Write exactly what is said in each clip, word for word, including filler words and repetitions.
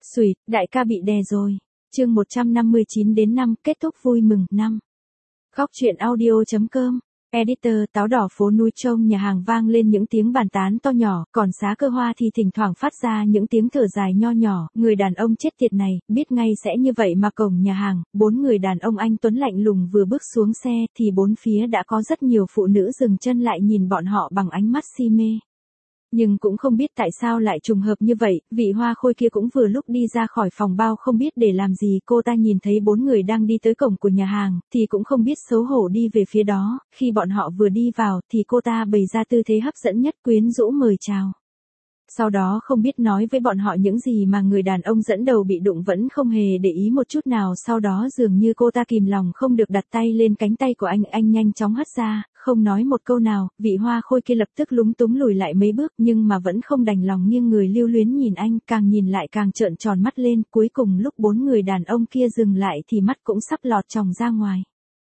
Xùi, đại ca bị đè rồi. Chương một trăm năm mươi chín đến năm, kết thúc vui mừng, năm. Góc truyện audio.com. Editor. Táo đỏ phố núi trông nhà hàng vang lên những tiếng bàn tán to nhỏ, còn Xá Cơ Hoa thì thỉnh thoảng phát ra những tiếng thở dài nho nhỏ, người đàn ông chết tiệt này, biết ngay sẽ như vậy mà cổng nhà hàng, bốn người đàn ông anh tuấn lạnh lùng vừa bước xuống xe thì bốn phía đã có rất nhiều phụ nữ dừng chân lại nhìn bọn họ bằng ánh mắt si mê. Nhưng cũng không biết tại sao lại trùng hợp như vậy, vị hoa khôi kia cũng vừa lúc đi ra khỏi phòng bao không biết để làm gì, cô ta nhìn thấy bốn người đang đi tới cổng của nhà hàng, thì cũng không biết xấu hổ đi về phía đó, khi bọn họ vừa đi vào, thì cô ta bày ra tư thế hấp dẫn nhất quyến rũ mời chào. Sau đó không biết nói với bọn họ những gì mà người đàn ông dẫn đầu bị đụng vẫn không hề để ý một chút nào, sau đó dường như cô ta kìm lòng không được đặt tay lên cánh tay của anh, anh nhanh chóng hất ra, không nói một câu nào, vị hoa khôi kia lập tức lúng túng lùi lại mấy bước nhưng mà vẫn không đành lòng nghiêng người lưu luyến nhìn anh, càng nhìn lại càng trợn tròn mắt lên, cuối cùng lúc bốn người đàn ông kia dừng lại thì mắt cũng sắp lọt tròng ra ngoài.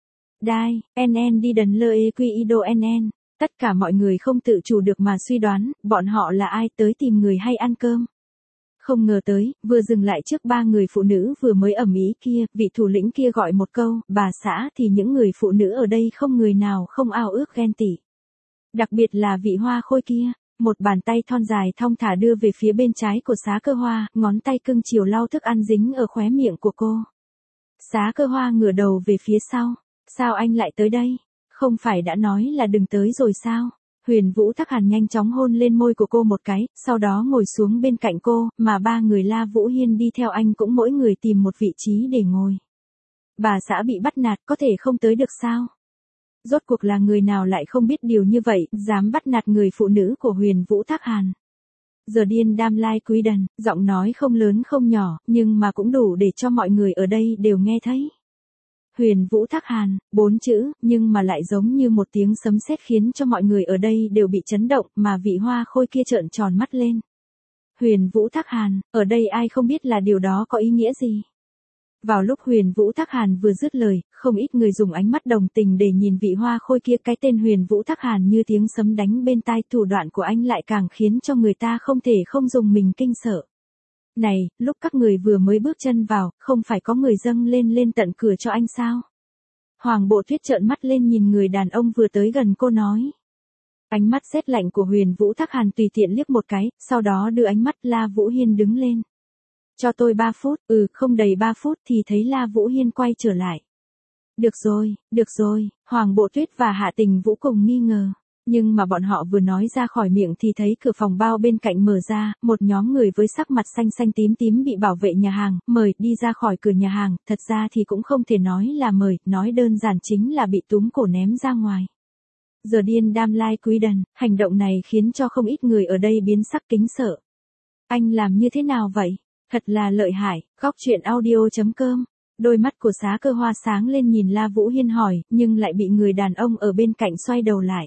Đai, en en đi đần lơ ê quy ido en en. Tất cả mọi người không tự chủ được mà suy đoán, bọn họ là ai, tới tìm người hay ăn cơm. Không ngờ tới, vừa dừng lại trước ba người phụ nữ vừa mới ầm ĩ kia, vị thủ lĩnh kia gọi một câu, bà xã, thì những người phụ nữ ở đây không người nào không ao ước ghen tị. Đặc biệt là vị hoa khôi kia, một bàn tay thon dài thong thả đưa về phía bên trái của Xá Cơ Hoa, ngón tay cưng chiều lau thức ăn dính ở khóe miệng của cô. Xá Cơ Hoa ngửa đầu về phía sau, sao anh lại tới đây? Không phải đã nói là đừng tới rồi sao? Huyền Vũ Thắc Hàn nhanh chóng hôn lên môi của cô một cái, sau đó ngồi xuống bên cạnh cô, mà ba người La Vũ Hiên đi theo anh cũng mỗi người tìm một vị trí để ngồi. Bà xã bị bắt nạt có thể không tới được sao? Rốt cuộc là người nào lại không biết điều như vậy, dám bắt nạt người phụ nữ của Huyền Vũ Thắc Hàn. Giờ điên đam lai quý đần, giọng nói không lớn không nhỏ, nhưng mà cũng đủ để cho mọi người ở đây đều nghe thấy. Huyền Vũ Thắc Hàn, bốn chữ, nhưng mà lại giống như một tiếng sấm sét khiến cho mọi người ở đây đều bị chấn động, mà vị hoa khôi kia trợn tròn mắt lên. Huyền Vũ Thắc Hàn, ở đây ai không biết là điều đó có ý nghĩa gì? Vào lúc Huyền Vũ Thắc Hàn vừa dứt lời, không ít người dùng ánh mắt đồng tình để nhìn vị hoa khôi kia, cái tên Huyền Vũ Thắc Hàn như tiếng sấm đánh bên tai, thủ đoạn của anh lại càng khiến cho người ta không thể không dùng mình kinh sợ. Này, lúc các người vừa mới bước chân vào, không phải có người dâng lên lên tận cửa cho anh sao? Hoàng Bộ Tuyết trợn mắt lên nhìn người đàn ông vừa tới gần cô nói. Ánh mắt rét lạnh của Huyền Vũ Thắc Hàn tùy tiện liếc một cái, sau đó đưa ánh mắt La Vũ Hiên đứng lên. Cho tôi ba phút, ừ, không đầy ba phút thì thấy La Vũ Hiên quay trở lại. Được rồi, được rồi, Hoàng Bộ Tuyết và Hạ Tình Vũ cùng nghi ngờ. Nhưng mà bọn họ vừa nói ra khỏi miệng thì thấy cửa phòng bao bên cạnh mở ra, một nhóm người với sắc mặt xanh xanh tím tím bị bảo vệ nhà hàng, mời, đi ra khỏi cửa nhà hàng, thật ra thì cũng không thể nói là mời, nói đơn giản chính là bị túm cổ ném ra ngoài. Giờ điên đam lai quý đần, hành động này khiến cho không ít người ở đây biến sắc kính sợ. Anh làm như thế nào vậy? Thật là lợi hại, góc truyện audio.com. Đôi mắt của Xá Cơ Hoa sáng lên nhìn La Vũ Hiên hỏi, nhưng lại bị người đàn ông ở bên cạnh xoay đầu lại.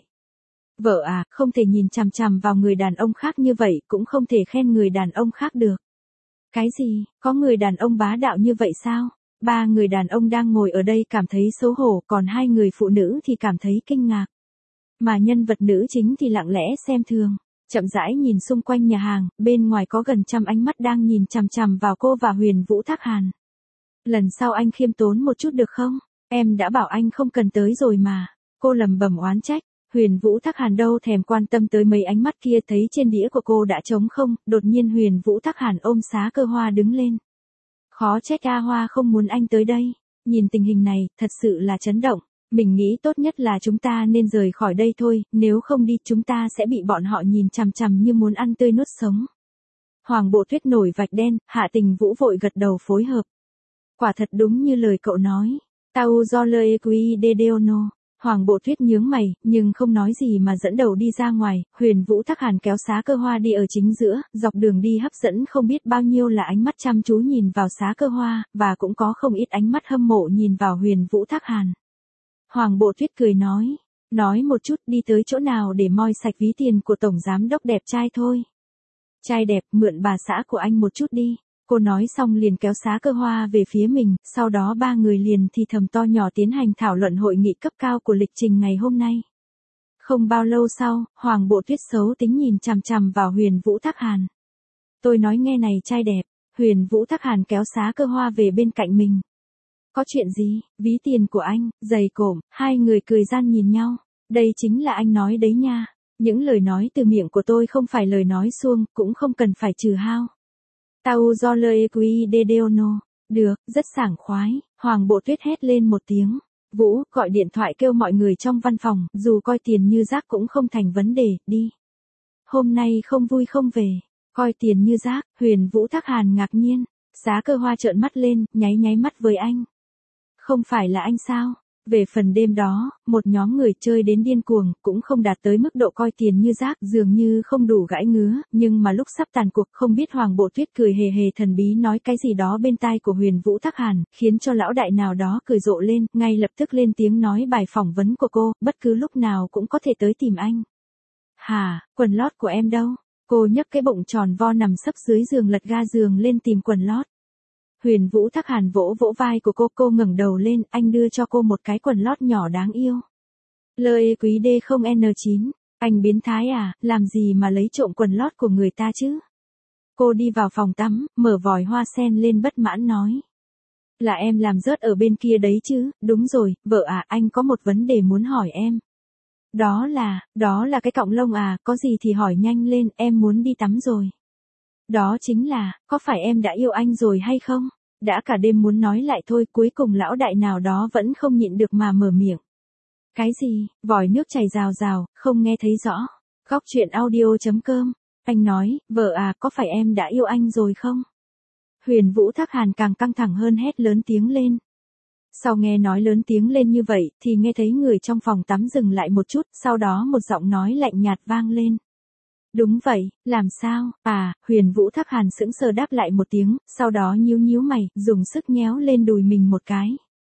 Vợ à, không thể nhìn chằm chằm vào người đàn ông khác như vậy, cũng không thể khen người đàn ông khác được. Cái gì, có người đàn ông bá đạo như vậy sao? Ba người đàn ông đang ngồi ở đây cảm thấy xấu hổ, còn hai người phụ nữ thì cảm thấy kinh ngạc. Mà nhân vật nữ chính thì lặng lẽ xem thường, chậm rãi nhìn xung quanh nhà hàng, bên ngoài có gần trăm ánh mắt đang nhìn chằm chằm vào cô và Huyền Vũ Thắc Hàn. Lần sau anh khiêm tốn một chút được không? Em đã bảo anh không cần tới rồi mà. Cô lẩm bẩm oán trách. Huyền Vũ Thắc Hàn đâu thèm quan tâm tới mấy ánh mắt kia, thấy trên đĩa của cô đã trống không, đột nhiên Huyền Vũ Thắc Hàn ôm Xá Cơ Hoa đứng lên. Khó trách A Hoa không muốn anh tới đây, nhìn tình hình này, thật sự là chấn động, mình nghĩ tốt nhất là chúng ta nên rời khỏi đây thôi, nếu không đi chúng ta sẽ bị bọn họ nhìn chằm chằm như muốn ăn tươi nuốt sống. Hoàng Bộ Tuyết nổi vạch đen, Hạ Tình Vũ vội gật đầu phối hợp. Quả thật đúng như lời cậu nói, tao do lời quý de deono. Hoàng Bộ Tuyết nhướng mày, nhưng không nói gì mà dẫn đầu đi ra ngoài, Huyền Vũ Thắc Hàn kéo Xá Cơ Hoa đi ở chính giữa, dọc đường đi hấp dẫn không biết bao nhiêu là ánh mắt chăm chú nhìn vào Xá Cơ Hoa, và cũng có không ít ánh mắt hâm mộ nhìn vào Huyền Vũ Thắc Hàn. Hoàng Bộ Tuyết cười nói, nói một chút đi tới chỗ nào để moi sạch ví tiền của Tổng Giám Đốc đẹp trai thôi. Trai đẹp, mượn bà xã của anh một chút đi. Cô nói xong liền kéo Xá Cơ Hoa về phía mình, sau đó ba người liền thì thầm to nhỏ tiến hành thảo luận hội nghị cấp cao của lịch trình ngày hôm nay. Không bao lâu sau, Hoàng Bộ Tuyết xấu tính nhìn chằm chằm vào Huyền Vũ Thắc Hàn. Tôi nói nghe này trai đẹp, Huyền Vũ Thác Hàn kéo Xá Cơ Hoa về bên cạnh mình. Có chuyện gì, ví tiền của anh, giày cộm, hai người cười gian nhìn nhau. Đây chính là anh nói đấy nha. Những lời nói từ miệng của tôi không phải lời nói suông, cũng không cần phải trừ hao. Tao do lời quý de deono. Được, rất sảng khoái, Hoàng Bộ Tuyết hét lên một tiếng. Vũ, gọi điện thoại kêu mọi người trong văn phòng, dù coi tiền như rác cũng không thành vấn đề, đi. Hôm nay không vui không về, coi tiền như rác, Huyền Vũ Thác Hàn ngạc nhiên. Xá Cơ Hoa trợn mắt lên, nháy nháy mắt với anh. Không phải là anh sao? Về phần đêm đó, một nhóm người chơi đến điên cuồng, cũng không đạt tới mức độ coi tiền như rác, dường như không đủ gãi ngứa, nhưng mà lúc sắp tàn cuộc không biết Hoàng Bộ Tuyết cười hề hề thần bí nói cái gì đó bên tai của Huyền Vũ Thác Hàn, khiến cho lão đại nào đó cười rộ lên, ngay lập tức lên tiếng nói bài phỏng vấn của cô, bất cứ lúc nào cũng có thể tới tìm anh. Hả, quần lót của em đâu? Cô nhấc cái bụng tròn vo nằm sấp dưới giường lật ga giường lên tìm quần lót. Huyền Vũ Thác Hàn vỗ vỗ vai của cô, cô ngẩng đầu lên, anh đưa cho cô một cái quần lót nhỏ đáng yêu. Lời quý D không N chín, anh biến thái à, làm gì mà lấy trộm quần lót của người ta chứ? Cô đi vào phòng tắm, mở vòi hoa sen lên bất mãn nói. Là em làm rớt ở bên kia đấy chứ, đúng rồi, vợ à, anh có một vấn đề muốn hỏi em. Đó là, đó là cái cọng lông à, có gì thì hỏi nhanh lên, em muốn đi tắm rồi. Đó chính là, có phải em đã yêu anh rồi hay không? Đã cả đêm muốn nói lại thôi, cuối cùng lão đại nào đó vẫn không nhịn được mà mở miệng. Cái gì, vòi nước chảy rào rào, không nghe thấy rõ. Góc chuyện audio chấm com, anh nói, vợ à, có phải em đã yêu anh rồi không? Huyền Vũ Thác Hàn càng căng thẳng hơn hét lớn tiếng lên. Sau nghe nói lớn tiếng lên như vậy, thì nghe thấy người trong phòng tắm dừng lại một chút, sau đó một giọng nói lạnh nhạt vang lên. Đúng vậy, làm sao, à, Huyền Vũ Thác Hàn sững sờ đáp lại một tiếng, sau đó nhíu nhíu mày, dùng sức nhéo lên đùi mình một cái.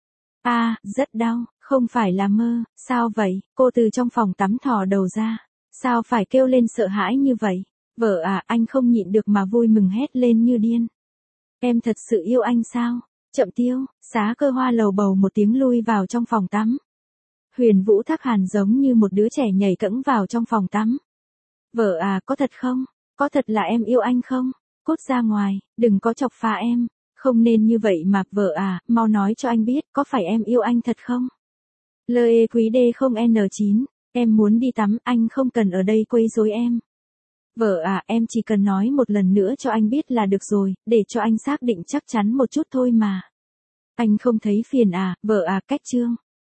À, rất đau, không phải là mơ, sao vậy, cô từ trong phòng tắm thò đầu ra, sao phải kêu lên sợ hãi như vậy, vợ à, anh không nhịn được mà vui mừng hét lên như điên. Em thật sự yêu anh sao, chậm tiêu, Xá Cơ Hoa lầu bầu một tiếng lui vào trong phòng tắm. Huyền Vũ Thác Hàn giống như một đứa trẻ nhảy cẫng vào trong phòng tắm. Vợ à, có thật không? Có thật là em yêu anh không? Cút ra ngoài, đừng có chọc phá em. Không nên như vậy mà, vợ à, mau nói cho anh biết, có phải em yêu anh thật không? Lời quý D không N chín, em muốn đi tắm, anh không cần ở đây quấy rối em. Vợ à, em chỉ cần nói một lần nữa cho anh biết là được rồi, để cho anh xác định chắc chắn một chút thôi mà. Anh không thấy phiền à, vợ à, cách chương.